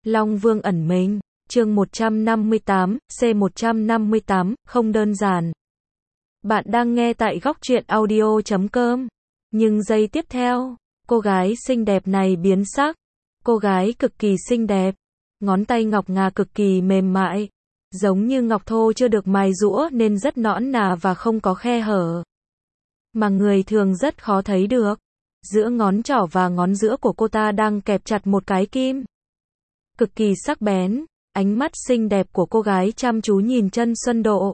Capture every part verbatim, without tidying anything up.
Long Vương ẩn mình, chương một trăm năm mươi tám, C một trăm năm mươi tám, không đơn giản. Bạn đang nghe tại góc truyện audio chấm com. Nhưng giây tiếp theo, cô gái xinh đẹp này biến sắc. Cô gái cực kỳ xinh đẹp, ngón tay ngọc ngà cực kỳ mềm mại, giống như ngọc thô chưa được mài giũa nên rất nõn nà và không có khe hở, mà người thường rất khó thấy được. Giữa ngón trỏ và ngón giữa của cô ta đang kẹp chặt một cái kim cực kỳ sắc bén. Ánh mắt xinh đẹp của cô gái chăm chú nhìn Chân Xuân Độ.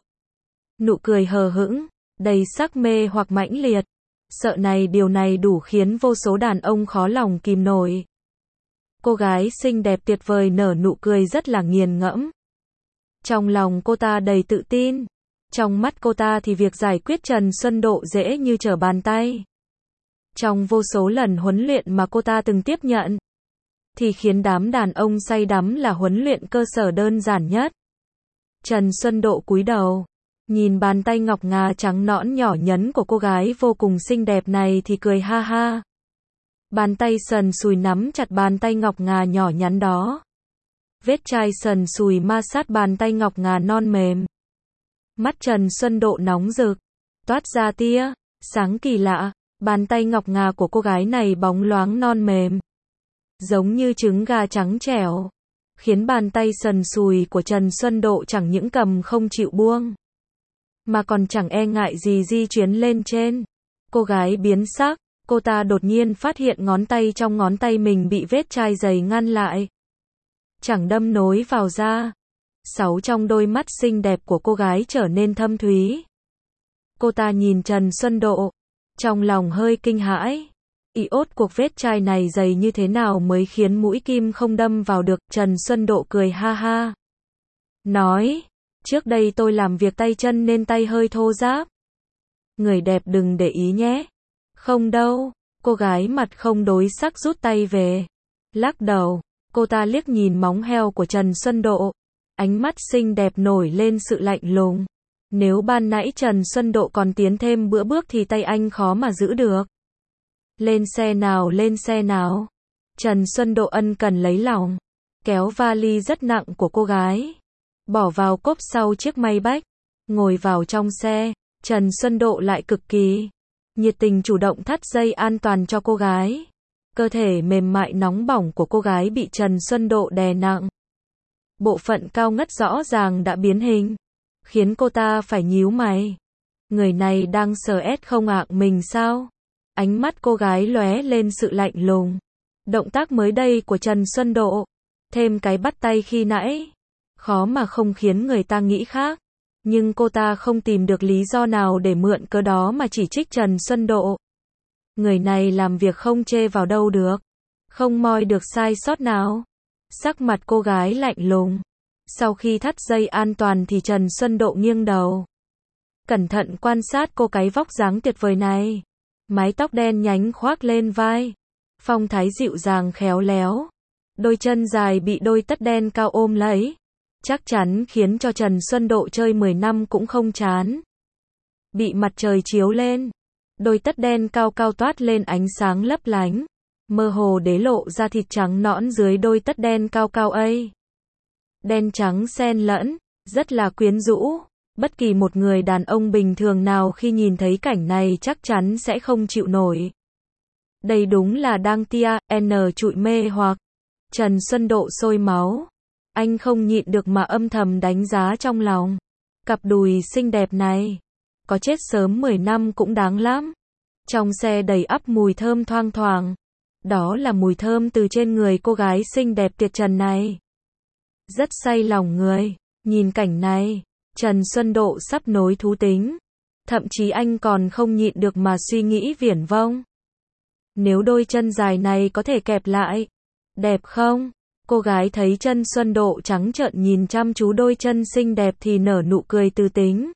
Nụ cười hờ hững, đầy sắc mê hoặc mãnh liệt. Sợ này điều này đủ khiến vô số đàn ông khó lòng kìm nổi. Cô gái xinh đẹp tuyệt vời nở nụ cười rất là nghiền ngẫm. Trong lòng cô ta đầy tự tin. Trong mắt cô ta thì việc giải quyết Trần Xuân Độ dễ như trở bàn tay. Trong vô số lần huấn luyện mà cô ta từng tiếp nhận, thì khiến đám đàn ông say đắm là huấn luyện cơ sở đơn giản nhất. Trần Xuân Độ cúi đầu, nhìn bàn tay ngọc ngà trắng nõn nhỏ nhắn của cô gái vô cùng xinh đẹp này thì cười ha ha. Bàn tay sần sùi nắm chặt bàn tay ngọc ngà nhỏ nhắn đó. Vết chai sần sùi ma sát bàn tay ngọc ngà non mềm. Mắt Trần Xuân Độ nóng rực, toát ra tia sáng kỳ lạ. Bàn tay ngọc ngà của cô gái này bóng loáng non mềm, giống như trứng gà trắng trẻo, khiến bàn tay sần sùi của Trần Xuân Độ chẳng những cầm không chịu buông, mà còn chẳng e ngại gì di chuyển lên trên. Cô gái biến sắc, cô ta đột nhiên phát hiện ngón tay trong ngón tay mình bị vết chai dày ngăn lại, chẳng đâm nối vào da. Sáu trong đôi mắt xinh đẹp của cô gái trở nên thâm thúy. Cô ta nhìn Trần Xuân Độ, trong lòng hơi kinh hãi. Ý ốt cuộc vết chai này dày như thế nào mới khiến mũi kim không đâm vào được. Trần Xuân Độ cười ha ha, nói, trước đây tôi làm việc tay chân nên tay hơi thô ráp. Người đẹp đừng để ý nhé. Không đâu. Cô gái mặt không đối sắc rút tay về. Lắc đầu, cô ta liếc nhìn móng heo của Trần Xuân Độ. Ánh mắt xinh đẹp nổi lên sự lạnh lùng. Nếu ban nãy Trần Xuân Độ còn tiến thêm bữa bước thì tay anh khó mà giữ được. Lên xe nào, lên xe nào. Trần Xuân Độ ân cần lấy lòng, kéo vali rất nặng của cô gái, bỏ vào cốp sau chiếc Maybach, ngồi vào trong xe. Trần Xuân Độ lại cực kỳ nhiệt tình chủ động thắt dây an toàn cho cô gái. Cơ thể mềm mại nóng bỏng của cô gái bị Trần Xuân Độ đè nặng. Bộ phận cao ngất rõ ràng đã biến hình, khiến cô ta phải nhíu mày. Người này đang sờ ét không ạ mình sao? Ánh mắt cô gái lóe lên sự lạnh lùng. Động tác mới đây của Trần Xuân Độ, thêm cái bắt tay khi nãy, khó mà không khiến người ta nghĩ khác. Nhưng cô ta không tìm được lý do nào để mượn cớ đó mà chỉ trích Trần Xuân Độ. Người này làm việc không chê vào đâu được, không moi được sai sót nào. Sắc mặt cô gái lạnh lùng. Sau khi thắt dây an toàn thì Trần Xuân Độ nghiêng đầu, cẩn thận quan sát cô cái vóc dáng tuyệt vời này. Mái tóc đen nhánh khoác lên vai, phong thái dịu dàng khéo léo. Đôi chân dài bị đôi tất đen cao ôm lấy, chắc chắn khiến cho Trần Xuân Độ chơi mười năm cũng không chán. Bị mặt trời chiếu lên, đôi tất đen cao cao toát lên ánh sáng lấp lánh, mơ hồ để lộ ra thịt trắng nõn dưới đôi tất đen cao cao ấy. Đen trắng xen lẫn, rất là quyến rũ. Bất kỳ một người đàn ông bình thường nào khi nhìn thấy cảnh này chắc chắn sẽ không chịu nổi. Đây đúng là đang tia, n trụi mê hoặc. Trần Xuân Độ sôi máu. Anh không nhịn được mà âm thầm đánh giá trong lòng. Cặp đùi xinh đẹp này, có chết sớm mười năm cũng đáng lắm. Trong xe đầy ắp mùi thơm thoang thoảng. Đó là mùi thơm từ trên người cô gái xinh đẹp tuyệt trần này. Rất say lòng người. Nhìn cảnh này, Trần Xuân Độ sắp nối thú tính. Thậm chí anh còn không nhịn được mà suy nghĩ viển vông. Nếu đôi chân dài này có thể kẹp lại, đẹp không? Cô gái thấy Trần Xuân Độ trắng trợn nhìn chăm chú đôi chân xinh đẹp thì nở nụ cười tư tính.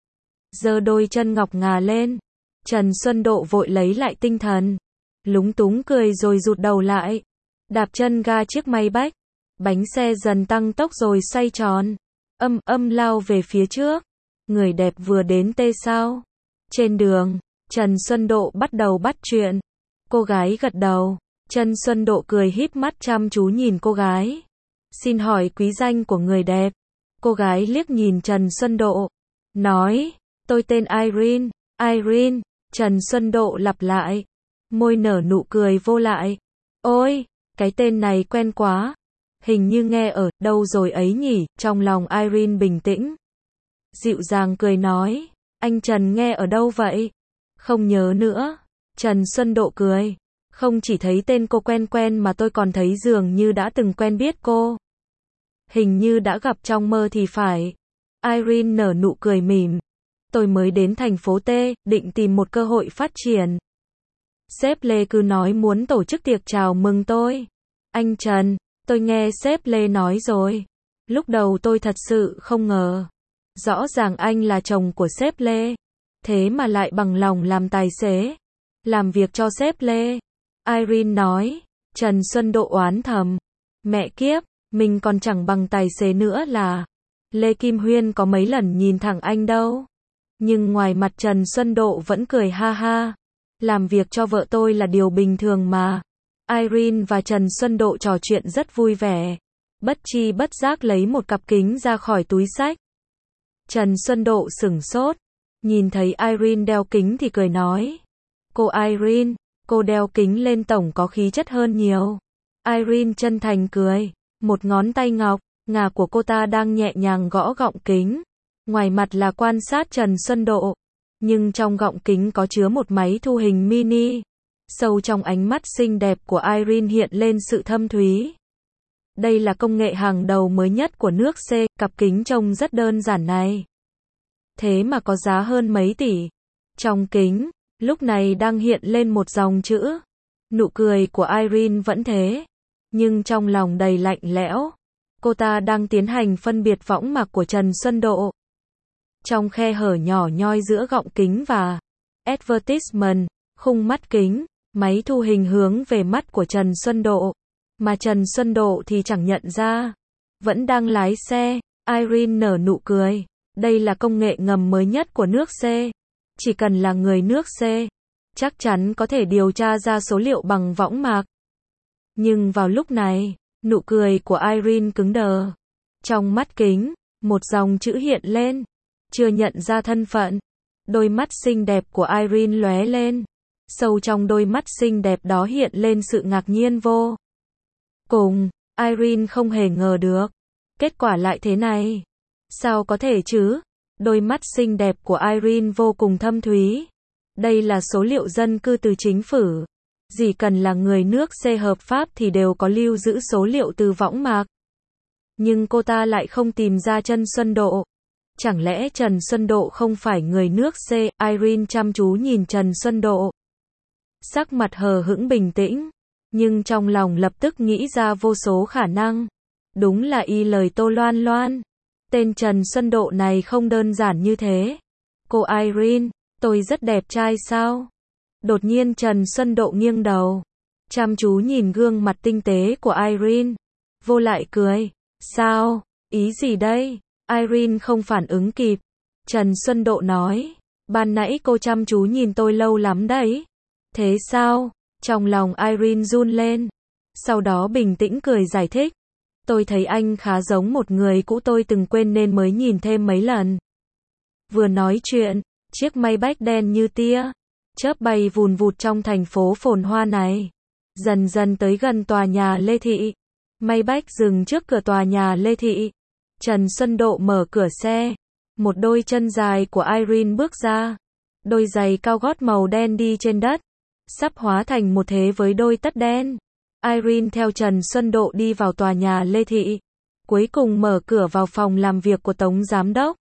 Giơ đôi chân ngọc ngà lên. Trần Xuân Độ vội lấy lại tinh thần, lúng túng cười rồi rụt đầu lại. Đạp chân ga chiếc Maybach, bánh xe dần tăng tốc rồi xoay tròn, âm âm lao về phía trước. Người đẹp vừa đến tê sao? Trên đường, Trần Xuân Độ bắt đầu bắt chuyện. Cô gái gật đầu. Trần Xuân Độ cười híp mắt chăm chú nhìn cô gái. Xin hỏi quý danh của người đẹp. Cô gái liếc nhìn Trần Xuân Độ. Nói, tôi tên Irene. Irene, Trần Xuân Độ lặp lại. Môi nở nụ cười vô lại. Ôi, cái tên này quen quá. Hình như nghe ở đâu rồi ấy nhỉ, trong lòng Irene bình tĩnh. Dịu dàng cười nói, anh Trần nghe ở đâu vậy? Không nhớ nữa. Trần Xuân Độ cười. Không chỉ thấy tên cô quen quen mà tôi còn thấy dường như đã từng quen biết cô. Hình như đã gặp trong mơ thì phải. Irene nở nụ cười mỉm. Tôi mới đến thành phố T, định tìm một cơ hội phát triển. Sếp Lê cứ nói muốn tổ chức tiệc chào mừng tôi. Anh Trần, tôi nghe sếp Lê nói rồi. Lúc đầu tôi thật sự không ngờ. Rõ ràng anh là chồng của sếp Lê. Thế mà lại bằng lòng làm tài xế. Làm việc cho sếp Lê. Irene nói. Trần Xuân Độ oán thầm. Mẹ kiếp, mình còn chẳng bằng tài xế nữa là. Lê Kim Huyên có mấy lần nhìn thẳng anh đâu. Nhưng ngoài mặt Trần Xuân Độ vẫn cười ha ha. Làm việc cho vợ tôi là điều bình thường mà. Irene và Trần Xuân Độ trò chuyện rất vui vẻ. Bất chi bất giác lấy một cặp kính ra khỏi túi xách. Trần Xuân Độ sửng sốt. Nhìn thấy Irene đeo kính thì cười nói. Cô Irene, cô đeo kính lên tổng có khí chất hơn nhiều. Irene chân thành cười. Một ngón tay ngọc, ngà của cô ta đang nhẹ nhàng gõ gọng kính. Ngoài mặt là quan sát Trần Xuân Độ. Nhưng trong gọng kính có chứa một máy thu hình mini. Sâu trong ánh mắt xinh đẹp của Irene hiện lên sự thâm thúy. Đây là công nghệ hàng đầu mới nhất của nước C, cặp kính trông rất đơn giản này. Thế mà có giá hơn mấy tỷ. Trong kính, lúc này đang hiện lên một dòng chữ. Nụ cười của Irene vẫn thế. Nhưng trong lòng đầy lạnh lẽo. Cô ta đang tiến hành phân biệt võng mạc của Trần Xuân Độ. Trong khe hở nhỏ nhoi giữa gọng kính và advertisement, khung mắt kính, máy thu hình hướng về mắt của Trần Xuân Độ. Mà Trần Xuân Độ thì chẳng nhận ra. Vẫn đang lái xe. Irene nở nụ cười. Đây là công nghệ ngầm mới nhất của nước C. Chỉ cần là người nước C, chắc chắn có thể điều tra ra số liệu bằng võng mạc. Nhưng vào lúc này, nụ cười của Irene cứng đờ. Trong mắt kính, một dòng chữ hiện lên. Chưa nhận ra thân phận. Đôi mắt xinh đẹp của Irene lóe lên. Sâu trong đôi mắt xinh đẹp đó hiện lên sự ngạc nhiên vô cùng. Irene không hề ngờ được. Kết quả lại thế này. Sao có thể chứ? Đôi mắt xinh đẹp của Irene vô cùng thâm thúy. Đây là số liệu dân cư từ chính phủ. Chỉ cần là người nước C hợp pháp thì đều có lưu giữ số liệu từ võng mạc. Nhưng cô ta lại không tìm ra Trần Xuân Độ. Chẳng lẽ Trần Xuân Độ không phải người nước C? Irene chăm chú nhìn Trần Xuân Độ. Sắc mặt hờ hững bình tĩnh. Nhưng trong lòng lập tức nghĩ ra vô số khả năng. Đúng là y lời Tô Loan Loan. Tên Trần Xuân Độ này không đơn giản như thế. Cô Irene, tôi rất đẹp trai sao? Đột nhiên Trần Xuân Độ nghiêng đầu. Chăm chú nhìn gương mặt tinh tế của Irene. Vô lại cười. Sao? Ý gì đây? Irene không phản ứng kịp. Trần Xuân Độ nói. Ban nãy cô chăm chú nhìn tôi lâu lắm đấy. Thế sao? Trong lòng Irene run lên. Sau đó bình tĩnh cười giải thích. Tôi thấy anh khá giống một người cũ tôi từng quên nên mới nhìn thêm mấy lần. Vừa nói chuyện, chiếc Maybach đen như tia, chớp bay vùn vụt trong thành phố phồn hoa này. Dần dần tới gần tòa nhà Lê Thị. Maybach dừng trước cửa tòa nhà Lê Thị. Trần Xuân Độ mở cửa xe. Một đôi chân dài của Irene bước ra. Đôi giày cao gót màu đen đi trên đất. Sắp hóa thành một thế với đôi tất đen. Irene theo Trần Xuân Độ đi vào tòa nhà Lê Thị. Cuối cùng mở cửa vào phòng làm việc của Tống Giám đốc.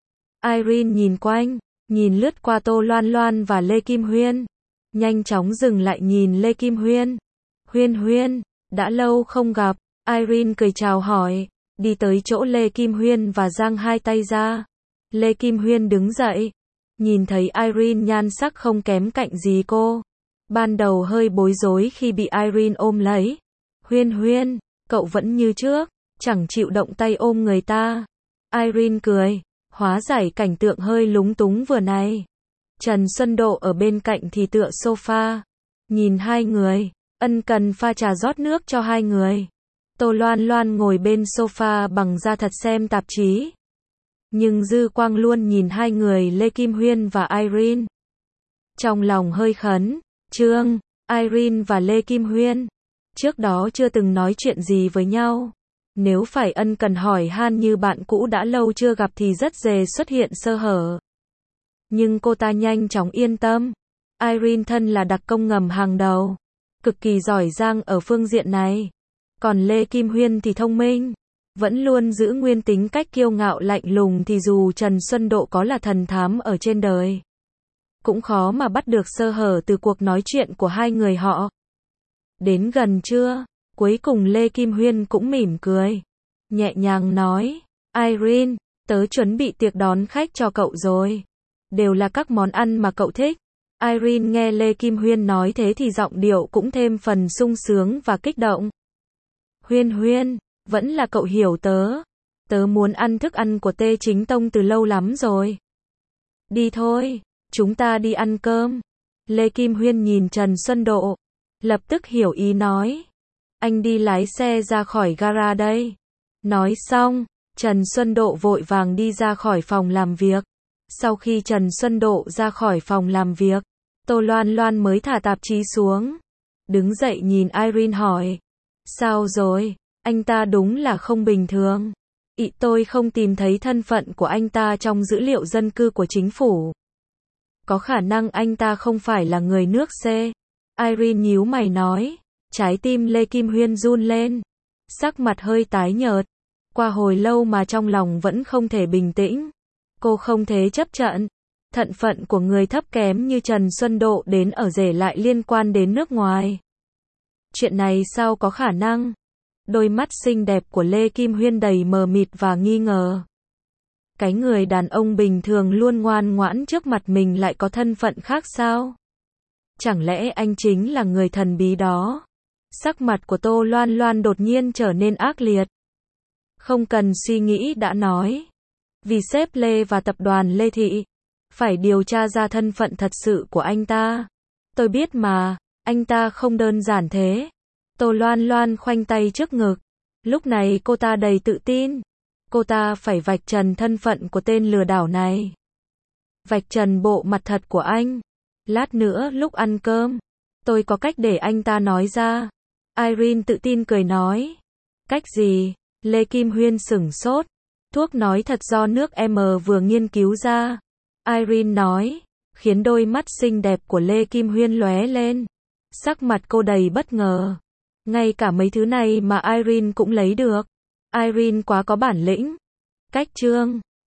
Irene nhìn quanh, nhìn lướt qua Tô Loan Loan và Lê Kim Huyên. Nhanh chóng dừng lại nhìn Lê Kim Huyên. Huyên Huyên, đã lâu không gặp. Irene cười chào hỏi, đi tới chỗ Lê Kim Huyên và giang hai tay ra. Lê Kim Huyên đứng dậy. Nhìn thấy Irene nhan sắc không kém cạnh gì cô. Ban đầu hơi bối rối khi bị Irene ôm lấy. Huyên Huyên, cậu vẫn như trước, chẳng chịu động tay ôm người ta. Irene cười, hóa giải cảnh tượng hơi lúng túng vừa này. Trần Xuân Độ ở bên cạnh thì tựa sofa. Nhìn hai người, ân cần pha trà rót nước cho hai người. Tô Loan Loan ngồi bên sofa bằng da thật xem tạp chí. Nhưng dư quang luôn nhìn hai người Lê Kim Huyên và Irene. Trong lòng hơi khấn, Trương, Irene và Lê Kim Huyên. Trước đó chưa từng nói chuyện gì với nhau. Nếu phải ân cần hỏi han như bạn cũ đã lâu chưa gặp thì rất dễ xuất hiện sơ hở. Nhưng cô ta nhanh chóng yên tâm. Irene thân là đặc công ngầm hàng đầu. Cực kỳ giỏi giang ở phương diện này. Còn Lê Kim Huyên thì thông minh. Vẫn luôn giữ nguyên tính cách kiêu ngạo lạnh lùng thì dù Trần Xuân Độ có là thần thám ở trên đời. Cũng khó mà bắt được sơ hở từ cuộc nói chuyện của hai người họ. Đến gần trưa, cuối cùng Lê Kim Huyên cũng mỉm cười. Nhẹ nhàng nói, Irene, tớ chuẩn bị tiệc đón khách cho cậu rồi. Đều là các món ăn mà cậu thích. Irene nghe Lê Kim Huyên nói thế thì giọng điệu cũng thêm phần sung sướng và kích động. Huyên Huyên, vẫn là cậu hiểu tớ. Tớ muốn ăn thức ăn của Tê Chính Tông từ lâu lắm rồi. Đi thôi, chúng ta đi ăn cơm. Lê Kim Huyên nhìn Trần Xuân Độ. Lập tức hiểu ý nói. Anh đi lái xe ra khỏi gara đây. Nói xong, Trần Xuân Độ vội vàng đi ra khỏi phòng làm việc. Sau khi Trần Xuân Độ ra khỏi phòng làm việc, Tô Loan Loan mới thả tạp chí xuống. Đứng dậy nhìn Irene hỏi. Sao rồi, anh ta đúng là không bình thường. Ý tôi không tìm thấy thân phận của anh ta trong dữ liệu dân cư của chính phủ. Có khả năng anh ta không phải là người nước C. Irene nhíu mày nói. Trái tim Lê Kim Huyên run lên. Sắc mặt hơi tái nhợt. Qua hồi lâu mà trong lòng vẫn không thể bình tĩnh. Cô không thể chấp nhận. Thân phận của người thấp kém như Trần Xuân Độ đến ở rể lại liên quan đến nước ngoài. Chuyện này sao có khả năng? Đôi mắt xinh đẹp của Lê Kim Huyên đầy mờ mịt và nghi ngờ. Cái người đàn ông bình thường luôn ngoan ngoãn trước mặt mình lại có thân phận khác sao? Chẳng lẽ anh chính là người thần bí đó? Sắc mặt của Tô Loan Loan đột nhiên trở nên ác liệt. Không cần suy nghĩ đã nói. Vì sếp Lê và tập đoàn Lê Thị, phải điều tra ra thân phận thật sự của anh ta. Tôi biết mà, anh ta không đơn giản thế. Tô Loan Loan khoanh tay trước ngực. Lúc này cô ta đầy tự tin. Cô ta phải vạch trần thân phận của tên lừa đảo này. Vạch trần bộ mặt thật của anh. Lát nữa lúc ăn cơm, tôi có cách để anh ta nói ra. Irene tự tin cười nói. Cách gì? Lê Kim Huyên sửng sốt. Thuốc nói thật do nước M vừa nghiên cứu ra. Irene nói, khiến đôi mắt xinh đẹp của Lê Kim Huyên lóe lên. Sắc mặt cô đầy bất ngờ. Ngay cả mấy thứ này mà Irene cũng lấy được. Irene quá có bản lĩnh. Cách chương